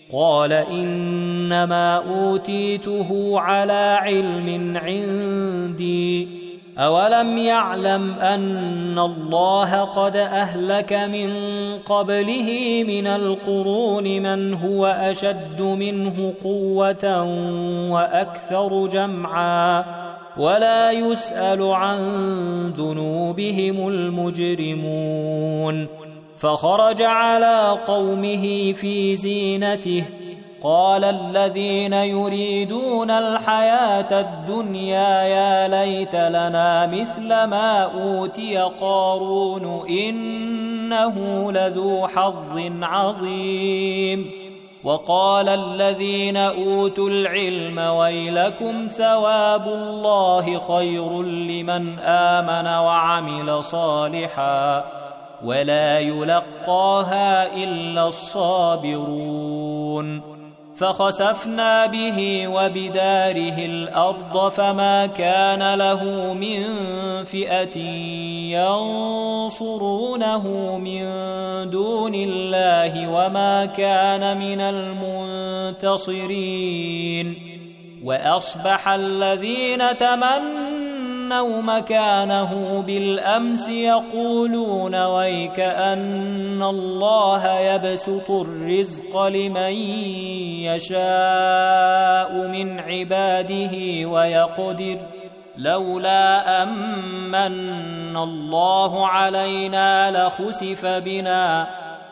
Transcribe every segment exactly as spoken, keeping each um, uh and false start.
قال إنما أوتيته على علم عندي أولم يعلم أن الله قد أهلك من قبله من القرون من هو أشد منه قوة وأكثر جمعا ولا يسأل عن ذنوبهم المجرمون فخرج على قومه في زينته قال الذين يريدون الحياة الدنيا يا ليت لنا مثل ما أوتي قارون إنه لذو حظ عظيم وقال الذين أوتوا العلم ويلكم ثواب الله خير لمن آمن وعمل صالحا ولا يلقاها إلا الصابرون فخسفنا به وبداره الأرض فما كان له من فئة ينصرونه من دون الله وما كان من المنتصرين وأصبح الذين تمنوا مكانه بالأمس يقولون ويك أن الله يبسط الرزق لمن يشاء من عباده ويقدر لولا أمن الله علينا لخسف بنا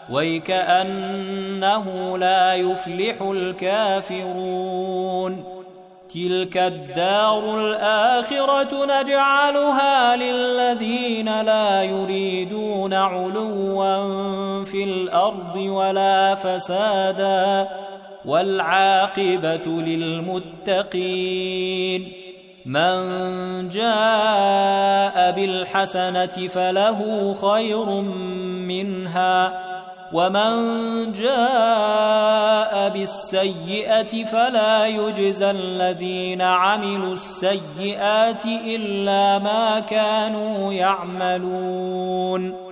ويكأنه لا يفلح الكافرون تلك الدار الآخرة نجعلها للذين لا يريدون علوا في الأرض ولا فسادا والعاقبة للمتقين من جاء بالحسنة فله خير منها ومن جاء بالسيئة فلا يجزى الذين عملوا السيئات إلا ما كانوا يعملون